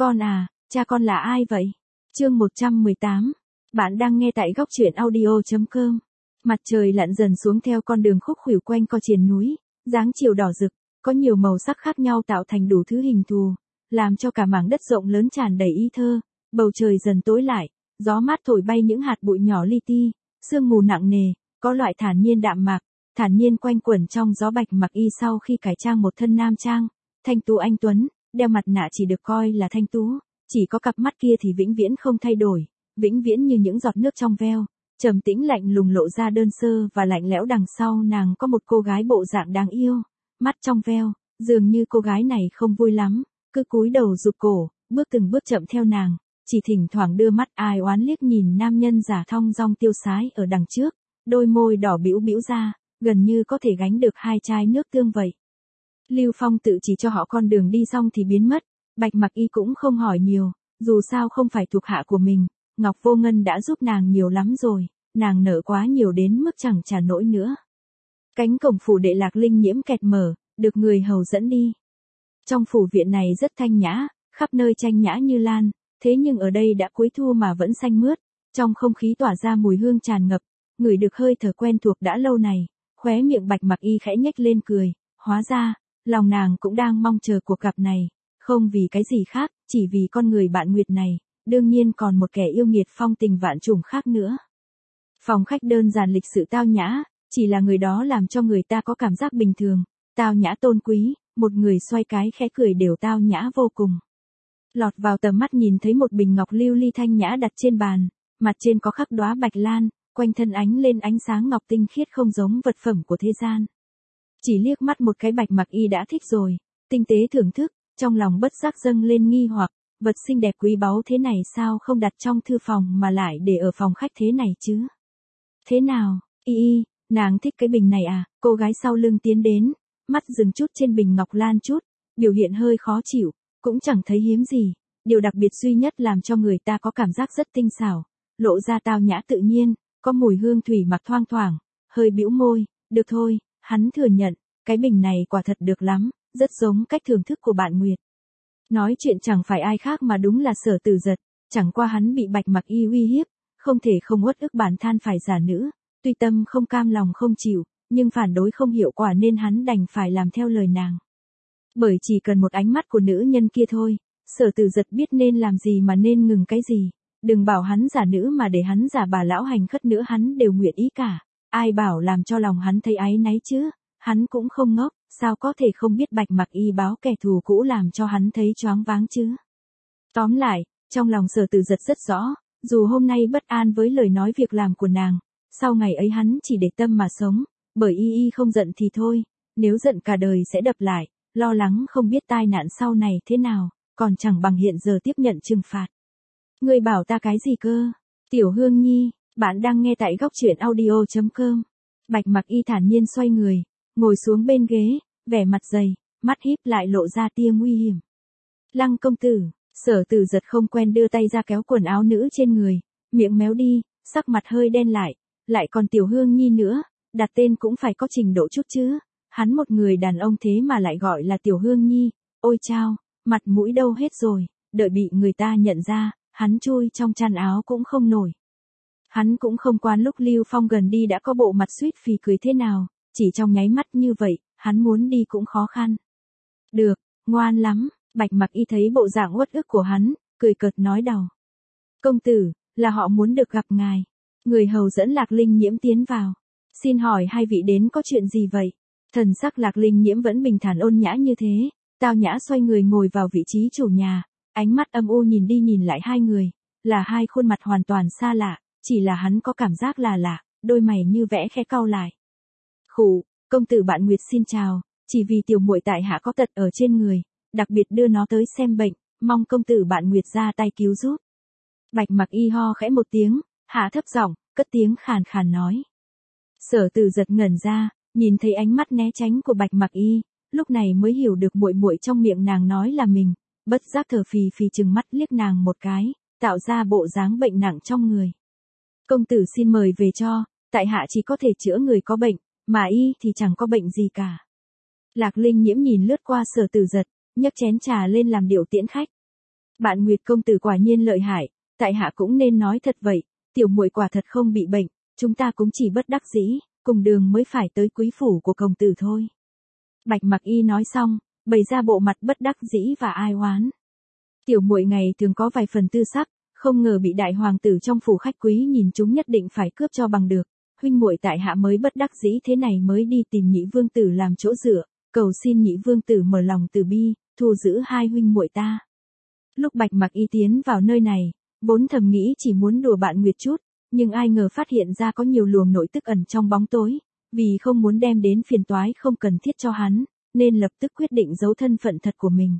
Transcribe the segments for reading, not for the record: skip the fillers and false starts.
Con à, cha con là ai vậy? Chương 118. Bạn đang nghe tại góc truyện audio.com. Mặt trời lặn dần xuống theo con đường khúc khuỷu quanh co triền núi, dáng chiều đỏ rực, có nhiều màu sắc khác nhau tạo thành đủ thứ hình thù, làm cho cả mảng đất rộng lớn tràn đầy ý thơ. Bầu trời dần tối lại, gió mát thổi bay những hạt bụi nhỏ li ti, sương mù nặng nề, có loại thản nhiên đạm mạc, thản nhiên quanh quẩn trong gió. Bạch Mặc Y sau khi cải trang một thân nam trang, thanh tú anh tuấn, đeo mặt nạ chỉ được coi là thanh tú, chỉ có cặp mắt kia thì vĩnh viễn không thay đổi, vĩnh viễn như những giọt nước trong veo, trầm tĩnh lạnh lùng lộ ra đơn sơ và lạnh lẽo. Đằng sau nàng có một cô gái bộ dạng đáng yêu, mắt trong veo, dường như cô gái này không vui lắm, cứ cúi đầu rụt cổ, bước từng bước chậm theo nàng, chỉ thỉnh thoảng đưa mắt ai oán liếc nhìn nam nhân giả thong dong tiêu sái ở đằng trước, đôi môi đỏ bĩu bĩu ra, gần như có thể gánh được 2 chai nước tương vậy. Lưu Phong tự chỉ cho họ con đường đi xong thì biến mất, Bạch Mặc Y cũng không hỏi nhiều, dù sao không phải thuộc hạ của mình, Ngọc Vô Ngân đã giúp nàng nhiều lắm rồi, nàng nợ quá nhiều đến mức chẳng trả nổi nữa. Cánh cổng phủ đệ Lạc Linh Nhiễm kẹt mở, được người hầu dẫn đi. Trong phủ viện này rất thanh nhã, khắp nơi tranh nhã như lan, thế nhưng ở đây đã cuối thu mà vẫn xanh mướt, trong không khí tỏa ra mùi hương tràn ngập, ngửi được hơi thở quen thuộc đã lâu này, khóe miệng Bạch Mặc Y khẽ nhếch lên cười, hóa ra, lòng nàng cũng đang mong chờ cuộc gặp này, không vì cái gì khác, chỉ vì con người bạn Nguyệt này, đương nhiên còn một kẻ yêu nghiệt phong tình vạn trùng khác nữa. Phòng khách đơn giản lịch sự tao nhã, chỉ là người đó làm cho người ta có cảm giác bình thường, tao nhã tôn quý, một người xoay cái khẽ cười đều tao nhã vô cùng. Lọt vào tầm mắt nhìn thấy một bình ngọc lưu ly thanh nhã đặt trên bàn, mặt trên có khắc đóa bạch lan, quanh thân ánh lên ánh sáng ngọc tinh khiết không giống vật phẩm của thế gian. Chỉ liếc mắt một cái Bạch Mặc Y đã thích rồi, tinh tế thưởng thức, trong lòng bất giác dâng lên nghi hoặc, vật xinh đẹp quý báu thế này sao không đặt trong thư phòng mà lại để ở phòng khách thế này chứ? Thế nào, Y, nàng thích cái bình này à? Cô gái sau lưng tiến đến, mắt dừng chút trên bình ngọc lan chút, biểu hiện hơi khó chịu, cũng chẳng thấy hiếm gì, điều đặc biệt duy nhất làm cho người ta có cảm giác rất tinh xảo, lộ ra tao nhã tự nhiên, có mùi hương thủy mặc thoang thoảng, hơi bĩu môi, được thôi. Hắn thừa nhận, cái bình này quả thật được lắm, rất giống cách thưởng thức của bạn Nguyệt. Nói chuyện chẳng phải ai khác mà đúng là Sở Tử Giật, chẳng qua hắn bị Bạch Mặc Y uy hiếp, không thể không uất ức bản than phải giả nữ, tuy tâm không cam lòng không chịu, nhưng phản đối không hiệu quả nên hắn đành phải làm theo lời nàng. Bởi chỉ cần một ánh mắt của nữ nhân kia thôi, Sở Tử Giật biết nên làm gì mà nên ngừng cái gì, đừng bảo hắn giả nữ mà để hắn giả bà lão hành khất nữa hắn đều nguyện ý cả. Ai bảo làm cho lòng hắn thấy áy náy chứ, hắn cũng không ngốc, sao có thể không biết Bạch Mặc Y báo kẻ thù cũ làm cho hắn thấy choáng váng chứ. Tóm lại, trong lòng Sở Tử Giật rất rõ, dù hôm nay bất an với lời nói việc làm của nàng, sau ngày ấy hắn chỉ để tâm mà sống, bởi Y không giận thì thôi, nếu giận cả đời sẽ đập lại, lo lắng không biết tai nạn sau này thế nào, còn chẳng bằng hiện giờ tiếp nhận trừng phạt. Ngươi bảo ta cái gì cơ? Tiểu Hương Nhi. Bạn đang nghe tại góc truyện audio.com. Bạch Mặc Y thản nhiên xoay người, ngồi xuống bên ghế, vẻ mặt dày, mắt híp lại lộ ra tia nguy hiểm. Lăng công tử, Sở Tử Giật không quen đưa tay ra kéo quần áo nữ trên người, miệng méo đi, sắc mặt hơi đen lại còn Tiểu Hương Nhi nữa, đặt tên cũng phải có trình độ chút chứ, hắn một người đàn ông thế mà lại gọi là Tiểu Hương Nhi, ôi chao, mặt mũi đâu hết rồi, đợi bị người ta nhận ra, hắn chui trong chăn áo cũng không nổi. Hắn cũng không quan lúc Lưu Phong gần đi đã có bộ mặt suýt phì cười thế nào, chỉ trong nháy mắt như vậy, hắn muốn đi cũng khó khăn. Được, ngoan lắm, Bạch Mặc Y thấy bộ dạng uất ức của hắn, cười cợt nói đầu. Công tử, là họ muốn được gặp ngài. Người hầu dẫn Lạc Linh Nhiễm tiến vào. Xin hỏi hai vị đến có chuyện gì vậy? Thần sắc Lạc Linh Nhiễm vẫn bình thản ôn nhã như thế, tao nhã xoay người ngồi vào vị trí chủ nhà, ánh mắt âm u nhìn đi nhìn lại hai người, là hai khuôn mặt hoàn toàn xa lạ. Chỉ là hắn có cảm giác là lạ, đôi mày như vẽ khẽ cau lại. Khụ, công tử bạn Nguyệt xin chào, chỉ vì tiểu muội tại hạ có tật ở trên người, đặc biệt đưa nó tới xem bệnh, mong công tử bạn Nguyệt ra tay cứu giúp. Bạch Mặc Y ho khẽ một tiếng, hạ thấp giọng, cất tiếng khàn khàn nói. Sở Tử Giật ngẩn ra, nhìn thấy ánh mắt né tránh của Bạch Mặc Y, lúc này mới hiểu được muội muội trong miệng nàng nói là mình, bất giác thở phì phì chừng mắt liếc nàng một cái, tạo ra bộ dáng bệnh nặng trong người. Công tử xin mời về cho, tại hạ chỉ có thể chữa người có bệnh, mà Y thì chẳng có bệnh gì cả. Lạc Linh Nhiễm nhìn lướt qua Sở Tử Giật, nhấc chén trà lên làm điệu tiễn khách. Bạn Nguyệt công tử quả nhiên lợi hại, tại hạ cũng nên nói thật vậy, tiểu muội quả thật không bị bệnh, chúng ta cũng chỉ bất đắc dĩ, cùng đường mới phải tới quý phủ của công tử thôi. Bạch Mặc Y nói xong, bày ra bộ mặt bất đắc dĩ và ai oán. Tiểu muội ngày thường có vài phần tư sắc, không ngờ bị đại hoàng tử trong phủ khách quý nhìn chúng nhất định phải cướp cho bằng được. Huynh muội tại hạ mới bất đắc dĩ thế này mới đi tìm Nhị vương tử làm chỗ dựa, cầu xin Nhị vương tử mở lòng từ bi, thu giữ hai huynh muội ta. Lúc Bạch Mặc Y tiến vào nơi này, vốn thầm nghĩ chỉ muốn đùa bạn Nguyệt chút, nhưng ai ngờ phát hiện ra có nhiều luồng nội tức ẩn trong bóng tối, vì không muốn đem đến phiền toái không cần thiết cho hắn, nên lập tức quyết định giấu thân phận thật của mình.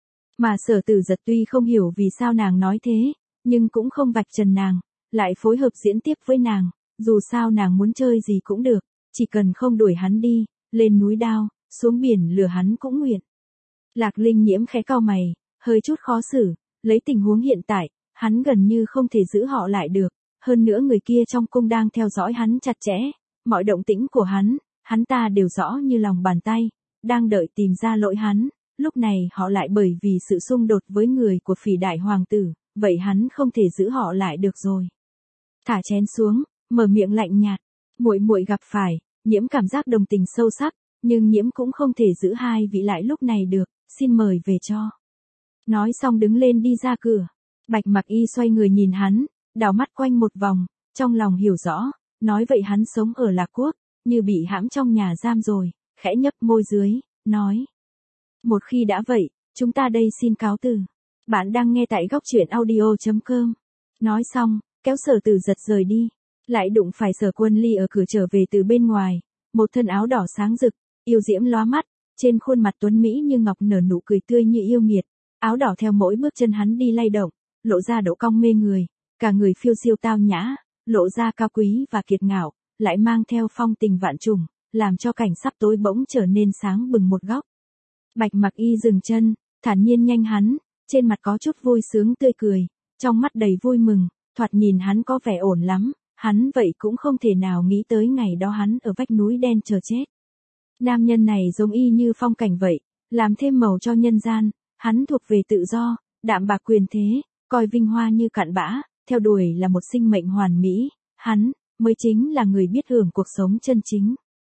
Mà Sở Tử Giật tuy không hiểu vì sao nàng nói thế, nhưng cũng không vạch trần nàng, lại phối hợp diễn tiếp với nàng, dù sao nàng muốn chơi gì cũng được, chỉ cần không đuổi hắn đi, lên núi đao, xuống biển lừa hắn cũng nguyện. Lạc Linh Nhiễm khẽ cau mày, hơi chút khó xử, lấy tình huống hiện tại, hắn gần như không thể giữ họ lại được, hơn nữa người kia trong cung đang theo dõi hắn chặt chẽ, mọi động tĩnh của hắn ta đều rõ như lòng bàn tay, đang đợi tìm ra lỗi hắn, lúc này họ lại bởi vì sự xung đột với người của Phỉ đại hoàng tử, vậy hắn không thể giữ họ lại được rồi. Thả chén xuống, mở miệng lạnh nhạt, muội muội gặp phải, Nhiễm cảm giác đồng tình sâu sắc, nhưng Nhiễm cũng không thể giữ hai vị lại lúc này được, xin mời về cho. Nói xong đứng lên đi ra cửa, Bạch Mặc Y xoay người nhìn hắn, đảo mắt quanh một vòng, trong lòng hiểu rõ, nói vậy hắn sống ở Lạc Quốc, như bị hãm trong nhà giam rồi, khẽ nhấp môi dưới, nói. Một khi đã vậy, chúng ta đây xin cáo từ. Bạn đang nghe tại góc truyện audio.com. Nói xong, kéo Sở Tử Giật rời đi, lại đụng phải Sở Quân Ly ở cửa trở về từ bên ngoài, một thân áo đỏ sáng rực, yêu diễm lóa mắt, trên khuôn mặt tuấn mỹ như ngọc nở nụ cười tươi như yêu nghiệt, áo đỏ theo mỗi bước chân hắn đi lay động, lộ ra độ cong mê người, cả người phiêu diêu tao nhã, lộ ra cao quý và kiệt ngạo, lại mang theo phong tình vạn trùng, làm cho cảnh sắp tối bỗng trở nên sáng bừng một góc. Bạch Mặc Y dừng chân, thản nhiên nhanh hắn, trên mặt có chút vui sướng tươi cười, trong mắt đầy vui mừng, thoạt nhìn hắn có vẻ ổn lắm, hắn vậy cũng không thể nào nghĩ tới ngày đó hắn ở vách núi đen chờ chết. Nam nhân này giống y như phong cảnh vậy, làm thêm màu cho nhân gian, hắn thuộc về tự do, đạm bạc quyền thế, coi vinh hoa như cặn bã, theo đuổi là một sinh mệnh hoàn mỹ, hắn mới chính là người biết hưởng cuộc sống chân chính.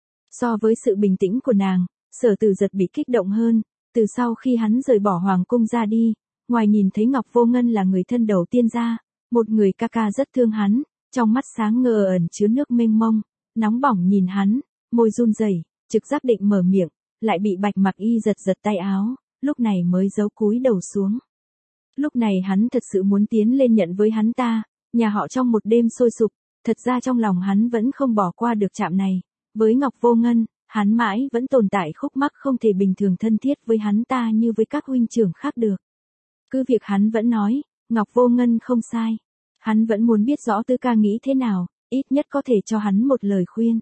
So với sự bình tĩnh của nàng, Sở Tử Giật bị kích động hơn, từ sau khi hắn rời bỏ hoàng cung ra đi, ngoài nhìn thấy Ngọc Vô Ngân là người thân đầu tiên ra, một người ca ca rất thương hắn, trong mắt sáng ngời ẩn chứa nước mênh mông, nóng bỏng nhìn hắn, môi run rẩy, trực giác định mở miệng, lại bị Bạch Mặc Y giật giật tay áo, lúc này mới giấu cúi đầu xuống. Lúc này hắn thật sự muốn tiến lên nhận với hắn ta, nhà họ trong một đêm sôi sục, thật ra trong lòng hắn vẫn không bỏ qua được chạm này, với Ngọc Vô Ngân, hắn mãi vẫn tồn tại khúc mắc không thể bình thường thân thiết với hắn ta như với các huynh trưởng khác được. Cứ việc hắn vẫn nói, Ngọc Vô Ngân không sai. Hắn vẫn muốn biết rõ Tư ca nghĩ thế nào, ít nhất có thể cho hắn một lời khuyên.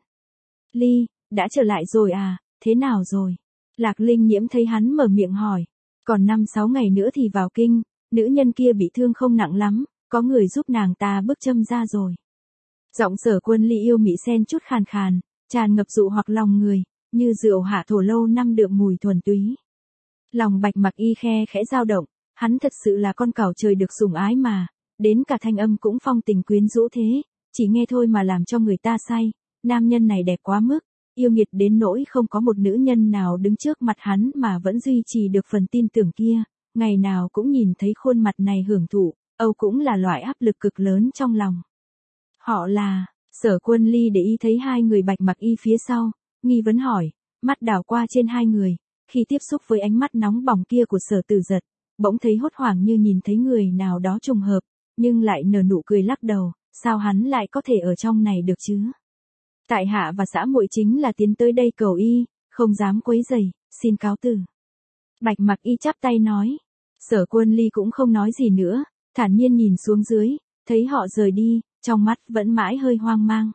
Ly, đã trở lại rồi à, thế nào rồi? Lạc Linh Nhiễm thấy hắn mở miệng hỏi. Còn 5-6 ngày nữa thì vào kinh, nữ nhân kia bị thương không nặng lắm, có người giúp nàng ta bước châm ra rồi. Giọng Sở Quân Ly yêu mị xen chút khàn khàn, tràn ngập dụ hoặc lòng người, như rượu hạ thổ lâu năm đượm mùi thuần túy. Lòng Bạch Mặc Y khẽ dao động, hắn thật sự là con cẩu trời được sủng ái mà, đến cả thanh âm cũng phong tình quyến rũ thế, chỉ nghe thôi mà làm cho người ta say, nam nhân này đẹp quá mức, yêu nghiệt đến nỗi không có một nữ nhân nào đứng trước mặt hắn mà vẫn duy trì được phần tin tưởng kia, ngày nào cũng nhìn thấy khuôn mặt này hưởng thụ, âu cũng là loại áp lực cực lớn trong lòng. Họ là, Sở Quân Ly để ý thấy hai người Bạch Mặc Y phía sau, nghi vấn hỏi, mắt đảo qua trên hai người, khi tiếp xúc với ánh mắt nóng bỏng kia của Sở Tử Giật, bỗng thấy hốt hoảng như nhìn thấy người nào đó trùng hợp, nhưng lại nở nụ cười lắc đầu, sao hắn lại có thể ở trong này được chứ? Tại hạ và xã muội chính là tiến tới đây cầu y, không dám quấy rầy, xin cáo từ. Bạch Mặc Y chắp tay nói. Sở Quân Ly cũng không nói gì nữa, thản nhiên nhìn xuống dưới, thấy họ rời đi, trong mắt vẫn mãi hơi hoang mang.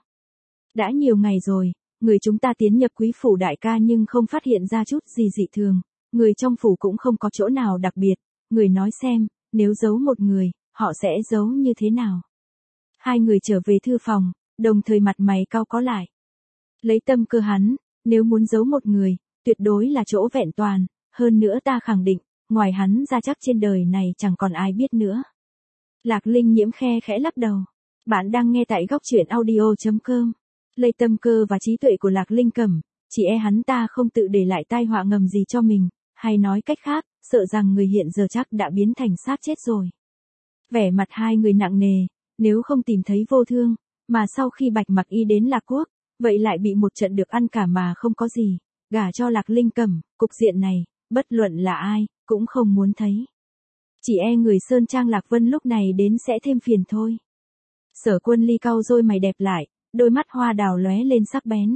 Đã nhiều ngày rồi, người chúng ta tiến nhập quý phủ đại ca nhưng không phát hiện ra chút gì dị thường, người trong phủ cũng không có chỗ nào đặc biệt, người nói xem, nếu giấu một người, họ sẽ giấu như thế nào? Hai người trở về thư phòng, đồng thời mặt mày cau có lại. Lấy tâm cơ hắn, nếu muốn giấu một người, tuyệt đối là chỗ vẹn toàn, hơn nữa ta khẳng định, ngoài hắn ra chắc trên đời này chẳng còn ai biết nữa. Lạc Linh Nhiễm khe khẽ lắc đầu. Bạn đang nghe tại góc truyện audio.com. Lấy tâm cơ và trí tuệ của Lạc Linh Cẩm, chỉ hắn ta không tự để lại tai họa ngầm gì cho mình, hay nói cách khác, sợ rằng người hiện giờ chắc đã biến thành xác chết rồi. Vẻ mặt hai người nặng nề, nếu không tìm thấy Vô Thương, mà sau khi Bạch Mặc Y đến Lạc Quốc, vậy lại bị một trận được ăn cả mà không có gì, gả cho Lạc Linh Cẩm, cục diện này, bất luận là ai, cũng không muốn thấy. Chỉ người Sơn Trang Lạc Vân lúc này đến sẽ thêm phiền thôi. Sở Quân Ly cau rôi mày đẹp lại, đôi mắt hoa đào lóe lên sắc bén.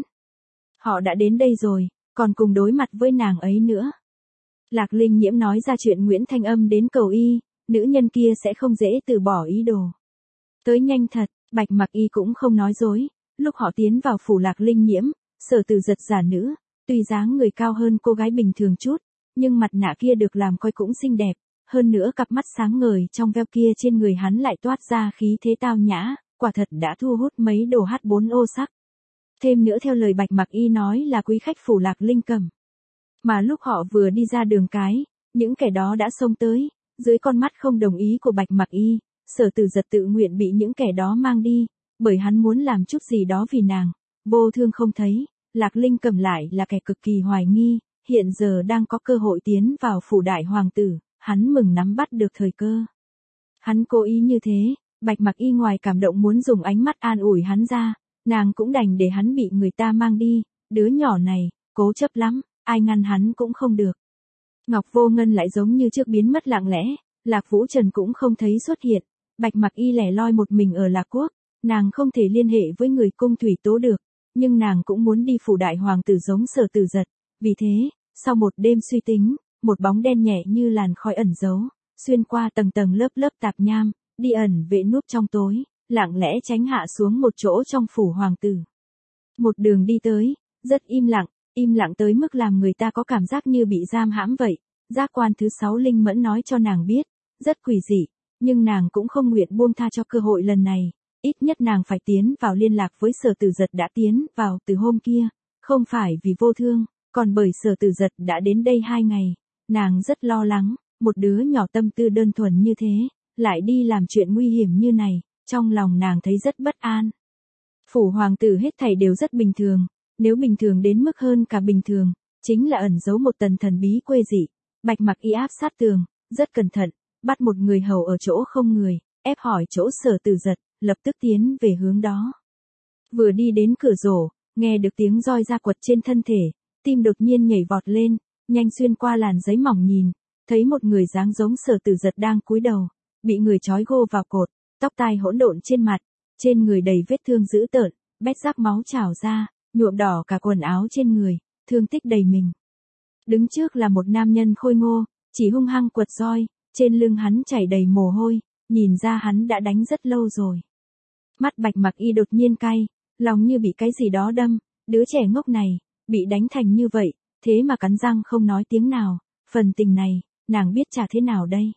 Họ đã đến đây rồi, còn cùng đối mặt với nàng ấy nữa. Lạc Linh Nhiễm nói ra chuyện Nguyễn Thanh Âm đến cầu y, nữ nhân kia sẽ không dễ từ bỏ ý đồ. Tới nhanh thật, Bạch Mặc Y cũng không nói dối, lúc họ tiến vào phủ Lạc Linh Nhiễm, Sở Tử Giật giả nữ, tuy dáng người cao hơn cô gái bình thường chút, nhưng mặt nạ kia được làm coi cũng xinh đẹp, hơn nữa cặp mắt sáng ngời trong veo kia trên người hắn lại toát ra khí thế tao nhã, quả thật đã thu hút mấy đồ H4 ô sắc. Thêm nữa theo lời Bạch Mặc Y nói là quý khách phủ Lạc Linh Cẩm. Mà lúc họ vừa đi ra đường cái, những kẻ đó đã xông tới, dưới con mắt không đồng ý của Bạch Mặc Y, Sở Tử Giật tự nguyện bị những kẻ đó mang đi, bởi hắn muốn làm chút gì đó vì nàng. Vô Thương không thấy, Lạc Linh Cẩm lại là kẻ cực kỳ hoài nghi, hiện giờ đang có cơ hội tiến vào phủ đại hoàng tử, hắn mừng nắm bắt được thời cơ. Hắn cố ý như thế, Bạch Mặc Y ngoài cảm động muốn dùng ánh mắt an ủi hắn ra, nàng cũng đành để hắn bị người ta mang đi, đứa nhỏ này, cố chấp lắm, ai ngăn hắn cũng không được. Ngọc Vô Ngân lại giống như trước biến mất lặng lẽ, Lạc Vũ Trần cũng không thấy xuất hiện, Bạch Mặc Y lẻ loi một mình ở Lạc Quốc, nàng không thể liên hệ với người cung thủy tố được, nhưng nàng cũng muốn đi phủ đại hoàng tử giống Sở Tử Giật, vì thế, sau một đêm suy tính, một bóng đen nhẹ như làn khói ẩn giấu, xuyên qua tầng tầng lớp lớp tạp nham, đi ẩn vệ núp trong tối, lặng lẽ tránh hạ xuống một chỗ trong phủ hoàng tử. Một đường đi tới, rất im lặng tới mức làm người ta có cảm giác như bị giam hãm vậy. Giác quan thứ 6 linh mẫn nói cho nàng biết, rất quỷ dị, nhưng nàng cũng không nguyện buông tha cho cơ hội lần này, ít nhất nàng phải tiến vào liên lạc với Sở Tử Giật đã tiến vào từ hôm kia, không phải vì Vô Thương, còn bởi Sở Tử Giật đã đến đây 2 ngày, nàng rất lo lắng, một đứa nhỏ tâm tư đơn thuần như thế, lại đi làm chuyện nguy hiểm như này, trong lòng nàng thấy rất bất an. Phủ hoàng tử hết thảy đều rất bình thường, nếu bình thường đến mức hơn cả bình thường, chính là ẩn giấu một tần thần bí quê dị. Bạch Mặc Y áp sát tường, rất cẩn thận, bắt một người hầu ở chỗ không người, ép hỏi chỗ Sở Tử Giật, lập tức tiến về hướng đó. Vừa đi đến cửa rổ, nghe được tiếng roi ra quật trên thân thể, tim đột nhiên nhảy vọt lên, nhanh xuyên qua làn giấy mỏng nhìn, thấy một người dáng giống Sở Tử Giật đang cúi đầu, bị người trói gô vào cột, tóc tai hỗn độn trên mặt, trên người đầy vết thương dữ tợn, bét rác máu trào ra, nhuộm đỏ cả quần áo trên người, thương tích đầy mình. Đứng trước là một nam nhân khôi ngô, chỉ hung hăng quật roi, trên lưng hắn chảy đầy mồ hôi, nhìn ra hắn đã đánh rất lâu rồi. Mắt Bạch Mặc Y đột nhiên cay, lòng như bị cái gì đó đâm, đứa trẻ ngốc này, bị đánh thành như vậy, thế mà cắn răng không nói tiếng nào, phần tình này, nàng biết trả thế nào đây.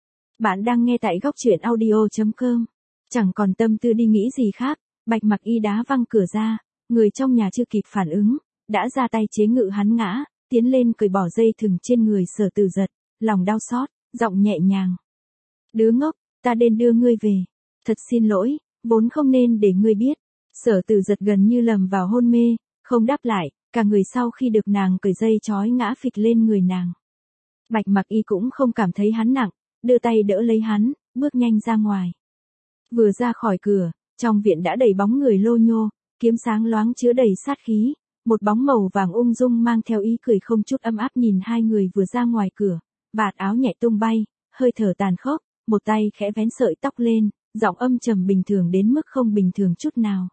Bạn đang nghe tại góc truyện audio.com, chẳng còn tâm tư đi nghĩ gì khác, Bạch Mặc Y đá văng cửa ra, người trong nhà chưa kịp phản ứng, đã ra tay chế ngự hắn ngã, tiến lên cởi bỏ dây thừng trên người Sở Tử Giật, lòng đau xót, giọng nhẹ nhàng. Đứa ngốc, ta đến đưa ngươi về. Thật xin lỗi, vốn không nên để ngươi biết. Sở Tử Giật gần như lầm vào hôn mê, không đáp lại, cả người sau khi được nàng cởi dây trói ngã phịch lên người nàng. Bạch Mặc Y cũng không cảm thấy hắn nặng, đưa tay đỡ lấy hắn, bước nhanh ra ngoài. Vừa ra khỏi cửa, trong viện đã đầy bóng người lô nhô, kiếm sáng loáng chứa đầy sát khí. Một bóng màu vàng ung dung mang theo ý cười không chút ấm áp nhìn hai người vừa ra ngoài cửa, vạt áo nhẹ tung bay, hơi thở tàn khốc, một tay khẽ vén sợi tóc lên, giọng âm trầm bình thường đến mức không bình thường chút nào.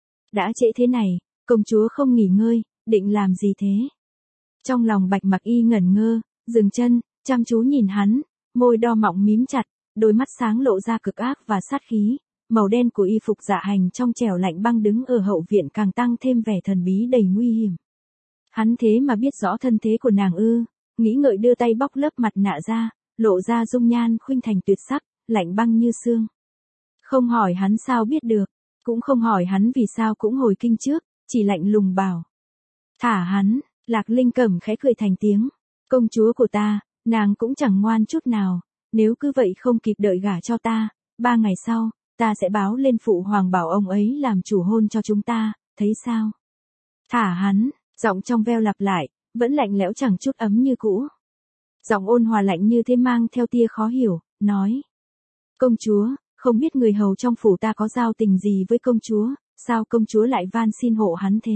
Đã trễ thế này, công chúa không nghỉ ngơi, định làm gì thế? Trong lòng Bạch Mặc Y ngẩn ngơ, dừng chân, chăm chú nhìn hắn, môi đo mọng mím chặt, đôi mắt sáng lộ ra cực ác và sát khí. Màu đen của y phục dạ hành trong trẻo lạnh băng đứng ở hậu viện càng tăng thêm vẻ thần bí đầy nguy hiểm. Hắn thế mà biết rõ thân thế của nàng ư, nghĩ ngợi đưa tay bóc lớp mặt nạ ra, lộ ra dung nhan khuynh thành tuyệt sắc, lạnh băng như xương. Không hỏi hắn sao biết được, cũng không hỏi hắn vì sao cũng hồi kinh trước, chỉ lạnh lùng bảo. Thả hắn, Lạc Linh Cẩm khẽ cười thành tiếng. Công chúa của ta, Nàng cũng chẳng ngoan chút nào, nếu cứ vậy không kịp đợi gả cho ta, 3 ngày sau, ta sẽ báo lên phụ hoàng bảo ông ấy làm chủ hôn cho chúng ta, thấy sao? Thả hắn, giọng trong veo lặp lại, vẫn lạnh lẽo chẳng chút ấm như cũ. Giọng ôn hòa lạnh như thế mang theo tia khó hiểu, nói. Công chúa, không biết người hầu trong phủ ta có giao tình gì với công chúa, sao công chúa lại van xin hộ hắn thế?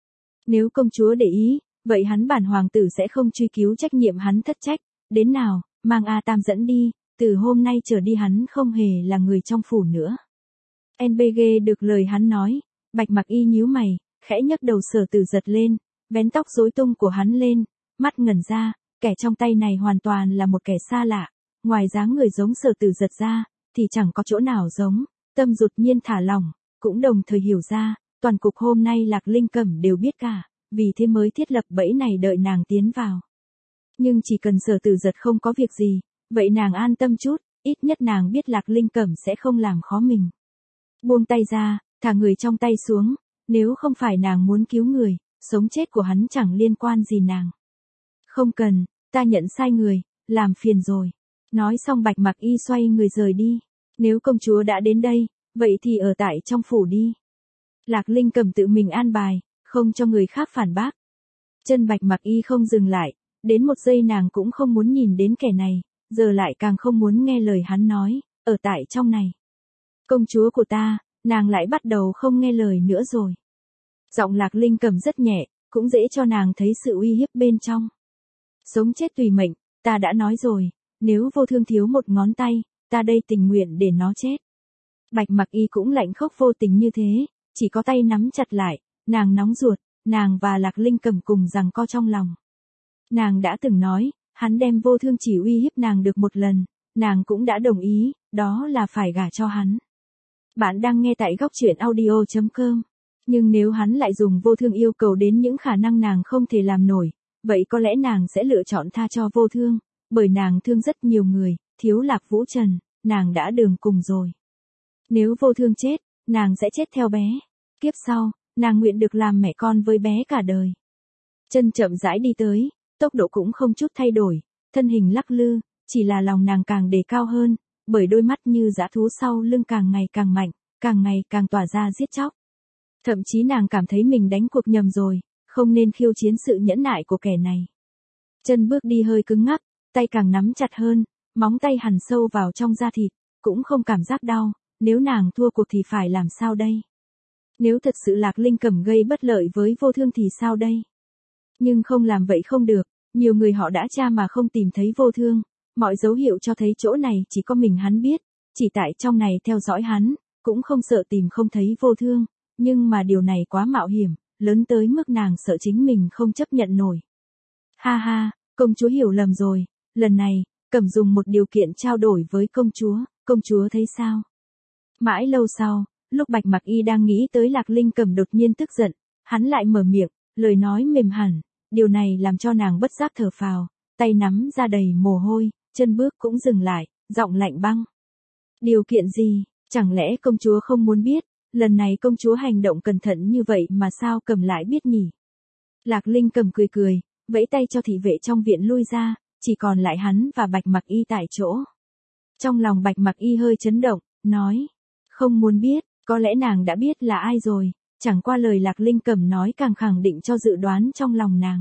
Nếu công chúa để ý, vậy hắn bản hoàng tử sẽ không truy cứu trách nhiệm hắn thất trách, đến nào, mang A Tam dẫn đi, từ hôm nay trở đi hắn không hề là người trong phủ nữa. NBG được lời hắn nói, Bạch Mặc Y nhíu mày, khẽ nhấc đầu Sở Tử giật lên, vén tóc rối tung của hắn lên, mắt ngẩn ra, kẻ trong tay này hoàn toàn là một kẻ xa lạ, ngoài dáng người giống Sở Tử giật ra, thì chẳng có chỗ nào giống, tâm đột nhiên thả lỏng, cũng đồng thời hiểu ra, toàn cục hôm nay Lạc Linh Cẩm đều biết cả, vì thế mới thiết lập bẫy này đợi nàng tiến vào. Nhưng chỉ cần Sở Tử giật không có việc gì, vậy nàng an tâm chút, ít nhất nàng biết Lạc Linh Cẩm sẽ không làm khó mình. Buông tay ra, thả người trong tay xuống, nếu không phải nàng muốn cứu người, sống chết của hắn chẳng liên quan gì nàng. Không cần, ta nhận sai người, làm phiền rồi. Nói xong Bạch Mặc Y xoay người rời đi. Nếu công chúa đã đến đây, vậy thì ở tại trong phủ đi. Lạc Linh Cẩm tự mình an bài, không cho người khác phản bác. Chân Bạch Mặc Y không dừng lại, đến một giây nàng cũng không muốn nhìn đến kẻ này, giờ lại càng không muốn nghe lời hắn nói, ở tại trong này. Công chúa của ta, nàng lại bắt đầu không nghe lời nữa rồi. Giọng Lạc Linh Cẩm rất nhẹ, cũng dễ cho nàng thấy sự uy hiếp bên trong. Sống chết tùy mệnh, ta đã nói rồi, nếu Vô Thương thiếu một ngón tay, ta đây tình nguyện để nó chết. Bạch Mặc Y cũng lạnh khốc vô tình như thế, chỉ có tay nắm chặt lại, nàng nóng ruột, nàng và Lạc Linh Cẩm cùng giằng co trong lòng. Nàng đã từng nói, hắn đem Vô Thương chỉ uy hiếp nàng được một lần, nàng cũng đã đồng ý, đó là phải gả cho hắn. Bạn đang nghe tại góc truyện audio.com. Nhưng nếu hắn lại dùng Vô Thương yêu cầu đến những khả năng nàng không thể làm nổi, vậy có lẽ nàng sẽ lựa chọn tha cho Vô Thương, bởi nàng thương rất nhiều người, thiếu Lạc Vũ Trần, nàng đã đường cùng rồi. Nếu Vô Thương chết, nàng sẽ chết theo bé. Kiếp sau, nàng nguyện được làm mẹ con với bé cả đời. Chân chậm rãi đi tới, tốc độ cũng không chút thay đổi, thân hình lắc lư, chỉ là lòng nàng càng đề cao hơn, bởi đôi mắt như dã thú sau lưng càng ngày càng mạnh, càng ngày càng tỏa ra giết chóc. Thậm chí nàng cảm thấy mình đánh cuộc nhầm rồi, không nên khiêu chiến sự nhẫn nại của kẻ này. Chân bước đi hơi cứng ngắc, tay càng nắm chặt hơn, móng tay hằn sâu vào trong da thịt, cũng không cảm giác đau, nếu nàng thua cuộc thì phải làm sao đây? Nếu thật sự Lạc Linh Cẩm gây bất lợi với Vô Thương thì sao đây? Nhưng không làm vậy không được, nhiều người họ đã tra mà không tìm thấy Vô Thương, mọi dấu hiệu cho thấy chỗ này chỉ có mình hắn biết, chỉ tại trong này theo dõi hắn, cũng không sợ tìm không thấy Vô Thương, nhưng mà điều này quá mạo hiểm, lớn tới mức nàng sợ chính mình không chấp nhận nổi. Ha ha, công chúa hiểu lầm rồi, lần này, Cẩm dùng một điều kiện trao đổi với công chúa thấy sao? Mãi lâu sau, lúc Bạch Mặc Y đang nghĩ tới Lạc Linh Cẩm đột nhiên tức giận, hắn lại mở miệng, lời nói mềm hẳn, điều này làm cho nàng bất giác thở phào, tay nắm ra đầy mồ hôi, chân bước cũng dừng lại, giọng lạnh băng. Điều kiện gì, chẳng lẽ công chúa không muốn biết, lần này công chúa hành động cẩn thận như vậy mà sao Cẩm lại biết nhỉ? Lạc Linh Cẩm cười cười, vẫy tay cho thị vệ trong viện lui ra, chỉ còn lại hắn và Bạch Mặc Y tại chỗ. Trong lòng Bạch Mặc Y hơi chấn động, nói, không muốn biết, có lẽ nàng đã biết là ai rồi, chẳng qua lời Lạc Linh Cẩm nói càng khẳng định cho dự đoán trong lòng nàng.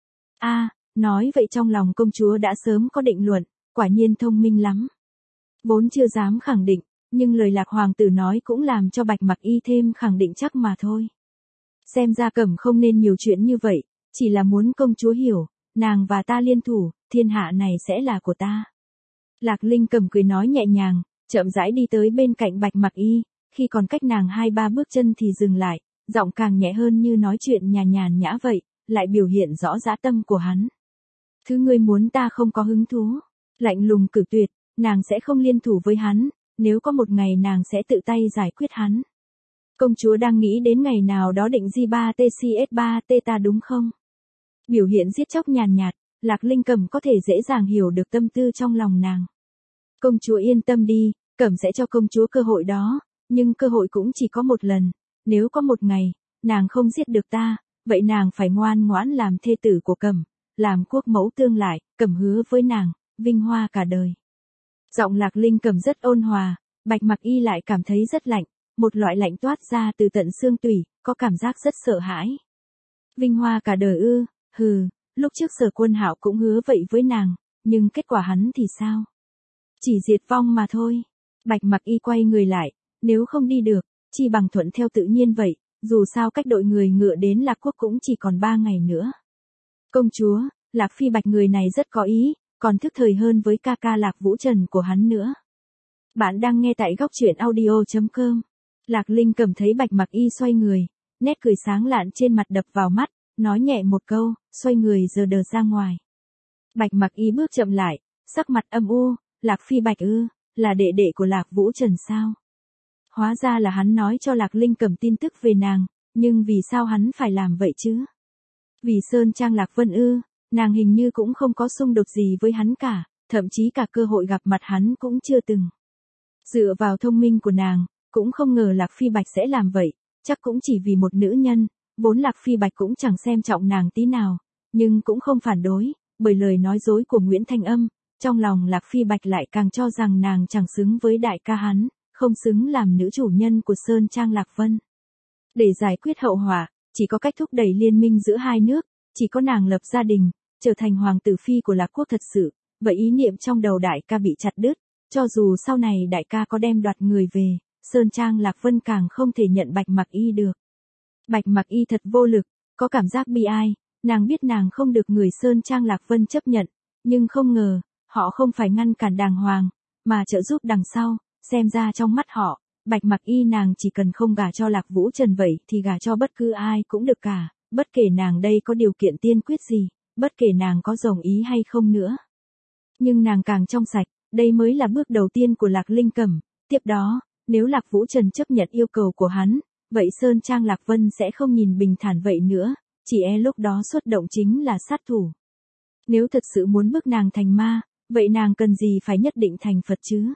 Nói vậy trong lòng công chúa đã sớm có định luận, quả nhiên thông minh lắm. Vốn chưa dám khẳng định, nhưng lời Lạc hoàng tử nói cũng làm cho Bạch Mặc Y thêm khẳng định chắc mà thôi. Xem ra Cẩm không nên nhiều chuyện như vậy, chỉ là muốn công chúa hiểu, nàng và ta liên thủ, thiên hạ này sẽ là của ta. Lạc Linh Cẩm cười nói nhẹ nhàng, chậm rãi đi tới bên cạnh Bạch Mặc Y, khi còn cách nàng 2-3 bước chân thì dừng lại, giọng càng nhẹ hơn như nói chuyện nhàn nhã vậy, lại biểu hiện rõ dã tâm của hắn. Thứ ngươi muốn ta không có hứng thú. Lạnh lùng cử tuyệt, nàng sẽ không liên thủ với hắn, nếu có một ngày nàng sẽ tự tay giải quyết hắn. Công chúa đang nghĩ đến ngày nào đó định G3TCS3T ta đúng không? Biểu hiện giết chóc nhàn nhạt, Lạc Linh Cẩm có thể dễ dàng hiểu được tâm tư trong lòng nàng. Công chúa yên tâm đi, Cẩm sẽ cho công chúa cơ hội đó, nhưng cơ hội cũng chỉ có một lần, nếu có một ngày, nàng không giết được ta, vậy nàng phải ngoan ngoãn làm thê tử của Cẩm, làm quốc mẫu tương lại, Cẩm hứa với nàng, vinh hoa cả đời. Giọng Lạc Linh Cẩm rất ôn hòa, Bạch Mặc Y lại cảm thấy rất lạnh, một loại lạnh toát ra từ tận xương tủy, có cảm giác rất sợ hãi. Vinh hoa cả đời ư? Hừ, lúc trước Sở Quân Hạo cũng hứa vậy với nàng, nhưng kết quả hắn thì sao? Chỉ diệt vong mà thôi. Bạch Mặc Y quay người lại, nếu không đi được, chi bằng thuận theo tự nhiên vậy, dù sao cách đội người ngựa đến Lạc Quốc cũng chỉ còn 3 ngày nữa. Công chúa, Lạc Phi Bạch người này rất có ý, còn thức thời hơn với ca ca Lạc Vũ Trần của hắn nữa. Bạn đang nghe tại góc truyện audio.com. Lạc Linh Cẩm thấy Bạch Mặc Y xoay người, nét cười sáng lạn trên mặt đập vào mắt, nói nhẹ một câu, xoay người giờ đờ ra ngoài. Bạch Mặc Y bước chậm lại, sắc mặt âm u, Lạc Phi Bạch ư, là đệ đệ của Lạc Vũ Trần sao? Hóa ra là hắn nói cho Lạc Linh Cẩm tin tức về nàng, nhưng vì sao hắn phải làm vậy chứ? Vì Sơn Trang Lạc Vân ư, nàng hình như cũng không có xung đột gì với hắn cả, thậm chí cả cơ hội gặp mặt hắn cũng chưa từng. Dựa vào thông minh của nàng, cũng không ngờ Lạc Phi Bạch sẽ làm vậy, chắc cũng chỉ vì một nữ nhân, vốn Lạc Phi Bạch cũng chẳng xem trọng nàng tí nào, nhưng cũng không phản đối, bởi lời nói dối của Nguyễn Thanh Âm, trong lòng Lạc Phi Bạch lại càng cho rằng nàng chẳng xứng với đại ca hắn, không xứng làm nữ chủ nhân của Sơn Trang Lạc Vân. Để giải quyết hậu họa, chỉ có cách thúc đẩy liên minh giữa hai nước, chỉ có nàng lập gia đình, trở thành hoàng tử phi của Lạc Quốc thật sự, vậy ý niệm trong đầu đại ca bị chặt đứt, cho dù sau này đại ca có đem đoạt người về, Sơn Trang Lạc Vân càng không thể nhận Bạch Mặc Y được. Bạch Mặc Y thật vô lực, có cảm giác bi ai, nàng biết nàng không được người Sơn Trang Lạc Vân chấp nhận, nhưng không ngờ, họ không phải ngăn cản đàng hoàng, mà trợ giúp đằng sau, xem ra trong mắt họ, Bạch Mặc Y nàng chỉ cần không gả cho Lạc Vũ Trần vậy thì gả cho bất cứ ai cũng được cả, bất kể nàng đây có điều kiện tiên quyết gì, bất kể nàng có đồng ý hay không nữa. Nhưng nàng càng trong sạch, đây mới là bước đầu tiên của Lạc Linh Cẩm, tiếp đó, nếu Lạc Vũ Trần chấp nhận yêu cầu của hắn, vậy Sơn Trang Lạc Vân sẽ không nhìn bình thản vậy nữa, chỉ lúc đó xuất động chính là sát thủ. Nếu thật sự muốn bức nàng thành ma, vậy nàng cần gì phải nhất định thành Phật chứ?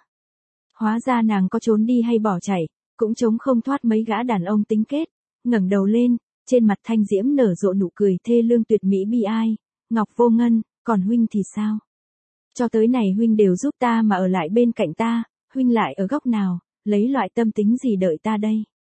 Hóa ra nàng có trốn đi hay bỏ chạy, cũng chống không thoát mấy gã đàn ông tính kết, ngẩng đầu lên, trên mặt Thanh Diễm nở rộ nụ cười thê lương tuyệt mỹ bi ai, Ngọc Vô Ngân, còn huynh thì sao? Cho tới này huynh đều giúp ta mà ở lại bên cạnh ta, huynh lại ở góc nào, lấy loại tâm tính gì đợi ta đây?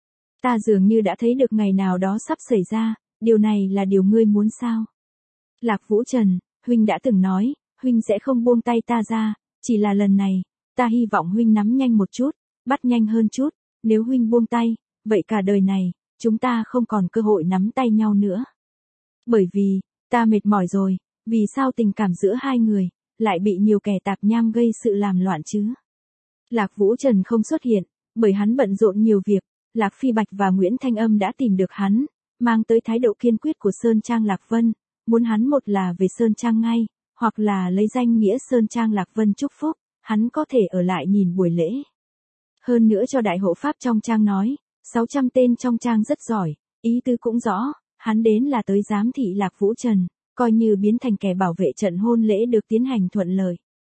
Ta dường như đã thấy được ngày nào đó sắp xảy ra, điều này là điều ngươi muốn sao? Lạc Vũ Trần, huynh đã từng nói, huynh sẽ không buông tay ta ra, chỉ là lần này, ta hy vọng huynh nắm nhanh một chút, bắt nhanh hơn chút, nếu huynh buông tay, vậy cả đời này, chúng ta không còn cơ hội nắm tay nhau nữa. Bởi vì, ta mệt mỏi rồi, vì sao tình cảm giữa hai người, lại bị nhiều kẻ tạp nham gây sự làm loạn chứ? Lạc Vũ Trần không xuất hiện, bởi hắn bận rộn nhiều việc, Lạc Phi Bạch và Nguyễn Thanh Âm đã tìm được hắn, mang tới thái độ kiên quyết của Sơn Trang Lạc Vân, muốn hắn một là về Sơn Trang ngay, hoặc là lấy danh nghĩa Sơn Trang Lạc Vân chúc phúc, hắn có thể ở lại nhìn buổi lễ. Hơn nữa cho đại hộ pháp trong trang nói, 600 tên trong trang rất giỏi, ý tứ cũng rõ, hắn đến là tới giám thị Lạc Vũ Trần, coi như biến thành kẻ bảo vệ trận hôn lễ được tiến hành thuận lợi.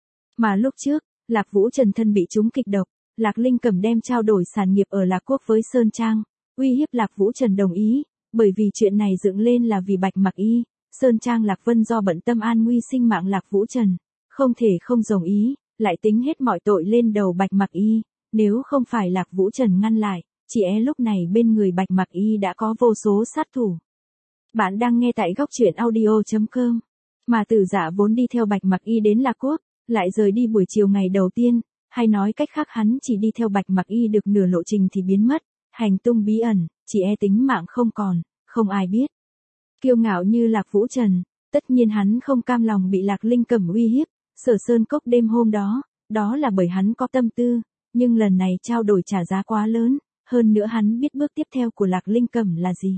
Mà lúc trước, Lạc Vũ Trần thân bị trúng kịch độc, Lạc Linh Cẩm đem trao đổi sản nghiệp ở Lạc Quốc với Sơn Trang, uy hiếp Lạc Vũ Trần đồng ý, bởi vì chuyện này dựng lên là vì Bạch Mặc Y, Sơn Trang Lạc Vân do bận tâm an nguy sinh mạng Lạc Vũ Trần, không thể không đồng ý, lại tính hết mọi tội lên đầu Bạch Mặc Y, nếu không phải Lạc Vũ Trần ngăn lại, chỉ lúc này bên người Bạch Mặc Y đã có vô số sát thủ. Bạn đang nghe tại góc truyện audio.com. Mà Tử Dạ vốn đi theo Bạch Mặc Y đến Lạc Quốc, lại rời đi buổi chiều ngày đầu tiên, hay nói cách khác hắn chỉ đi theo Bạch Mặc Y được nửa lộ trình thì biến mất, hành tung bí ẩn, chỉ tính mạng không còn, không ai biết. Kiêu ngạo như Lạc Vũ Trần, tất nhiên hắn không cam lòng bị Lạc Linh Cẩm uy hiếp, Sở Sơn Cốc đêm hôm đó, đó là bởi hắn có tâm tư, nhưng lần này trao đổi trả giá quá lớn, hơn nữa hắn biết bước tiếp theo của Lạc Linh Cẩm là gì.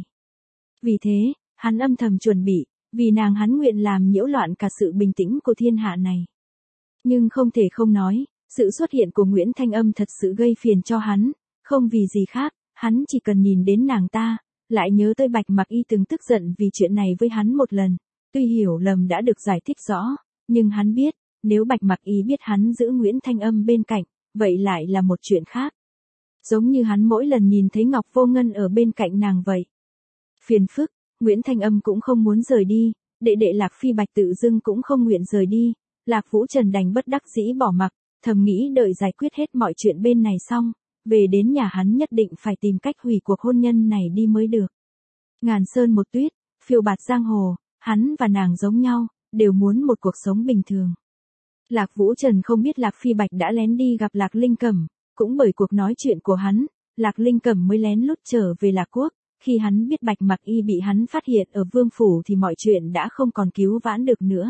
Vì thế, hắn âm thầm chuẩn bị, vì nàng hắn nguyện làm nhiễu loạn cả sự bình tĩnh của thiên hạ này. Nhưng không thể không nói, sự xuất hiện của Nguyễn Thanh Âm thật sự gây phiền cho hắn, không vì gì khác, hắn chỉ cần nhìn đến nàng ta, lại nhớ tới Bạch Mặc Y từng tức giận vì chuyện này với hắn một lần, tuy hiểu lầm đã được giải thích rõ, nhưng hắn biết, nếu Bạch Mặc Y biết hắn giữ Nguyễn Thanh Âm bên cạnh, vậy lại là một chuyện khác. Giống như hắn mỗi lần nhìn thấy Ngọc Vô Ngân ở bên cạnh nàng vậy. Phiền phức, Nguyễn Thanh Âm cũng không muốn rời đi, đệ đệ Lạc Phi Bạch tự dưng cũng không nguyện rời đi, Lạc Vũ Trần đành bất đắc dĩ bỏ mặc, thầm nghĩ đợi giải quyết hết mọi chuyện bên này xong, về đến nhà hắn nhất định phải tìm cách hủy cuộc hôn nhân này đi mới được. Ngàn sơn một tuyết, phiêu bạt giang hồ, hắn và nàng giống nhau, đều muốn một cuộc sống bình thường. Lạc Vũ Trần không biết Lạc Phi Bạch đã lén đi gặp Lạc Linh Cẩm, cũng bởi cuộc nói chuyện của hắn, Lạc Linh Cẩm mới lén lút trở về Lạc Quốc. Khi hắn biết Bạch Mặc Y bị hắn phát hiện ở Vương Phủ thì mọi chuyện đã không còn cứu vãn được nữa.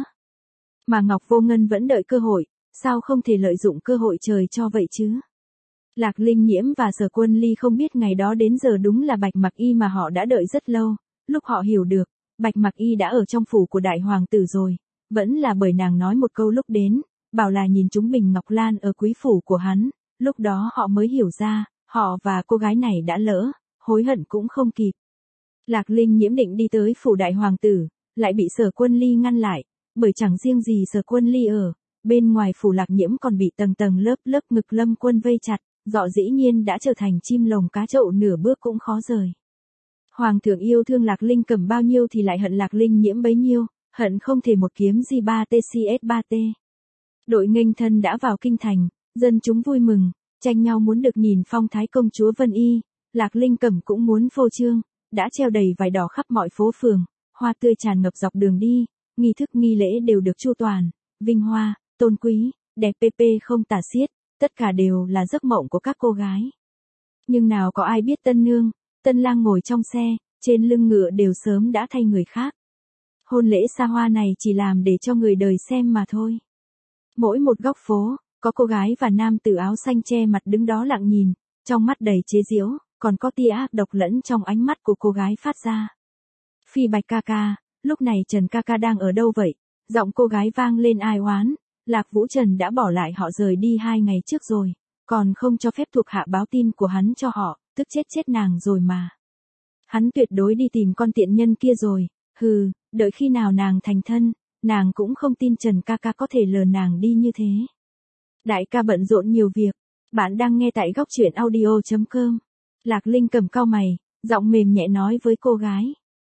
Mà Ngọc Vô Ngân vẫn đợi cơ hội, sao không thể lợi dụng cơ hội trời cho vậy chứ? Lạc Linh Nhiễm và Sở Quân Ly không biết ngày đó đến giờ đúng là Bạch Mặc Y mà họ đã đợi rất lâu, lúc họ hiểu được, Bạch Mặc Y đã ở trong phủ của đại hoàng tử rồi, vẫn là bởi nàng nói một câu lúc đến, bảo là nhìn chúng Bình Ngọc Lan ở quý phủ của hắn, lúc đó họ mới hiểu ra, họ và cô gái này đã lỡ, hối hận cũng không kịp. Lạc Linh Nhiễm định đi tới phủ đại hoàng tử, lại bị Sở Quân Ly ngăn lại, bởi chẳng riêng gì Sở Quân Ly ở, bên ngoài phủ Lạc Nhiễm còn bị tầng tầng lớp lớp Ngực Lâm quân vây chặt, dọ dĩ nhiên đã trở thành chim lồng cá chậu nửa bước cũng khó rời. Hoàng thượng yêu thương Lạc Linh Cẩm bao nhiêu thì lại hận Lạc Linh Nhiễm bấy nhiêu, hận không thể một kiếm G3TCS3T. Đội nghênh thân đã vào kinh thành, dân chúng vui mừng, tranh nhau muốn được nhìn phong thái công chúa Vân Y, Lạc Linh Cẩm cũng muốn phô trương, đã treo đầy vải đỏ khắp mọi phố phường, hoa tươi tràn ngập dọc đường đi, nghi thức nghi lễ đều được chu toàn, vinh hoa, tôn quý, đẹp PP không tả xiết, tất cả đều là giấc mộng của các cô gái. Nhưng nào có ai biết tân nương, tân lang ngồi trong xe, trên lưng ngựa đều sớm đã thay người khác. Hôn lễ xa hoa này chỉ làm để cho người đời xem mà thôi. Mỗi một góc phố, có cô gái và nam tử áo xanh che mặt đứng đó lặng nhìn, trong mắt đầy chế giễu, còn có tia ác độc lẫn trong ánh mắt của cô gái phát ra. Phi Bạch ca ca, lúc này Trần ca ca đang ở đâu vậy? Giọng cô gái vang lên ai oán, Lạc Vũ Trần đã bỏ lại họ rời đi 2 ngày trước rồi, còn không cho phép thuộc hạ báo tin của hắn cho họ, tức chết nàng rồi mà. Hắn tuyệt đối đi tìm con tiện nhân kia rồi, hừ, đợi khi nào nàng thành thân, nàng cũng không tin Trần ca ca có thể lừa nàng đi như thế. Đại ca bận rộn nhiều việc, bạn đang nghe tại góc truyện audio.com. Lạc Linh Cẩm cau mày, giọng mềm nhẹ nói với cô gái.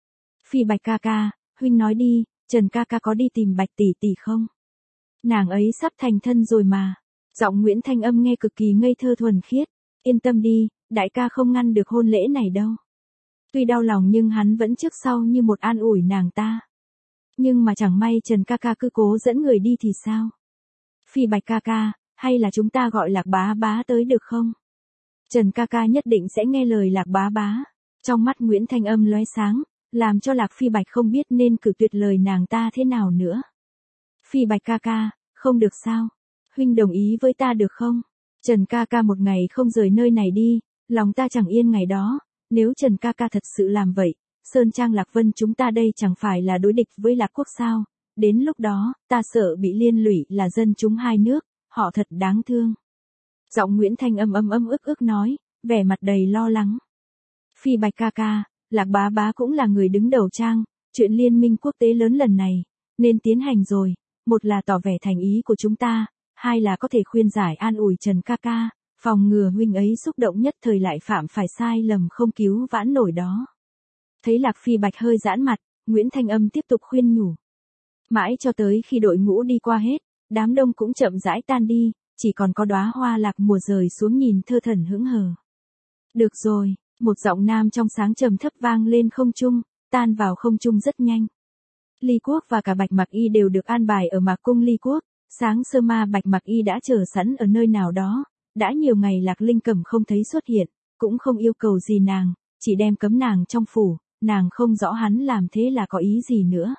Phi Bạch ca ca, huynh nói đi, Trần ca ca có đi tìm Bạch tỷ tỷ không? Nàng ấy sắp thành thân rồi mà. Giọng Nguyễn Thanh Âm nghe cực kỳ ngây thơ thuần khiết. Yên tâm đi, đại ca không ngăn được hôn lễ này đâu. Tuy đau lòng nhưng hắn vẫn trước sau như một an ủi nàng ta. Nhưng mà chẳng may Trần ca ca cứ cố dẫn người đi thì sao? Phi Bạch ca ca, hay là chúng ta gọi Lạc bá bá tới được không? Trần ca ca nhất định sẽ nghe lời Lạc bá bá. Trong mắt Nguyễn Thanh Âm lóe sáng, làm cho Lạc Phi Bạch không biết nên cự tuyệt lời nàng ta thế nào nữa. Phi Bạch ca ca, không được sao? Huynh đồng ý với ta được không? Trần ca ca một ngày không rời nơi này đi, lòng ta chẳng yên ngày đó. Nếu Trần ca ca thật sự làm vậy, Sơn Trang Lạc Vân chúng ta đây chẳng phải là đối địch với Lạc Quốc sao? Đến lúc đó, ta sợ bị liên lụy là dân chúng hai nước, họ thật đáng thương. Giọng Nguyễn Thanh Âm ức nói, vẻ mặt đầy lo lắng. Phi Bạch ca ca, Lạc bá bá cũng là người đứng đầu trang, chuyện liên minh quốc tế lớn lần này, nên tiến hành rồi, một là tỏ vẻ thành ý của chúng ta, hai là có thể khuyên giải an ủi Trần ca ca, phòng ngừa huynh ấy xúc động nhất thời lại phạm phải sai lầm không cứu vãn nổi đó. Thấy Lạc Phi Bạch hơi giãn mặt, Nguyễn Thanh Âm tiếp tục khuyên nhủ. Mãi cho tới khi đội ngũ đi qua hết, đám đông cũng chậm rãi tan đi, chỉ còn có đóa hoa lạc mùa rời xuống nhìn thơ thẩn hững hờ. Được rồi, một giọng nam trong sáng trầm thấp vang lên không trung, tan vào không trung rất nhanh. Ly Quốc và cả Bạch Mặc Y đều được an bài ở Mạc Cung Ly Quốc, sáng sơ ma Bạch Mặc Y đã chờ sẵn ở nơi nào đó, đã nhiều ngày Lạc Linh Cẩm không thấy xuất hiện, cũng không yêu cầu gì nàng, chỉ đem cấm nàng trong phủ, nàng không rõ hắn làm thế là có ý gì nữa.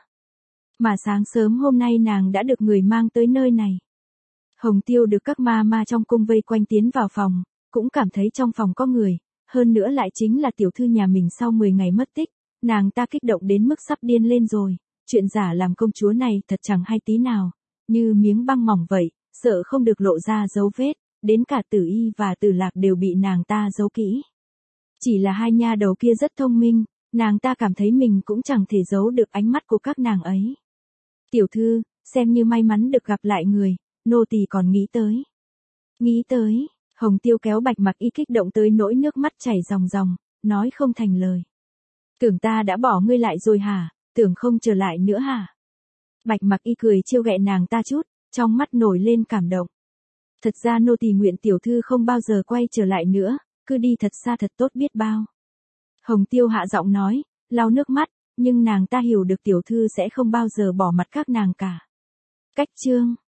Mà sáng sớm hôm nay nàng đã được người mang tới nơi này. Hồng Tiêu được các ma trong cung vây quanh tiến vào phòng, cũng cảm thấy trong phòng có người, hơn nữa lại chính là tiểu thư nhà mình sau 10 ngày mất tích, nàng ta kích động đến mức sắp điên lên rồi, chuyện giả làm công chúa này thật chẳng hay tí nào, như miếng băng mỏng vậy, sợ không được lộ ra dấu vết, đến cả Tử Y và Tử Lạc đều bị nàng ta giấu kỹ. Chỉ là hai nha đầu kia rất thông minh, nàng ta cảm thấy mình cũng chẳng thể giấu được ánh mắt của các nàng ấy. Tiểu thư, xem như may mắn được gặp lại người, nô tỳ còn nghĩ tới, Hồng Tiêu kéo Bạch Mặc Y kích động tới nỗi nước mắt chảy ròng ròng, nói không thành lời. Tưởng ta đã bỏ ngươi lại rồi hả? tưởng không trở lại nữa hả? Bạch Mặc Y cười trêu ghẹo nàng ta chút, trong mắt nổi lên cảm động. Thật ra nô tỳ nguyện tiểu thư không bao giờ quay trở lại nữa, cứ đi thật xa thật tốt biết bao. Hồng Tiêu hạ giọng nói, lau nước mắt, nhưng nàng ta hiểu được tiểu thư sẽ không bao giờ bỏ mặt các nàng cả. Cách chương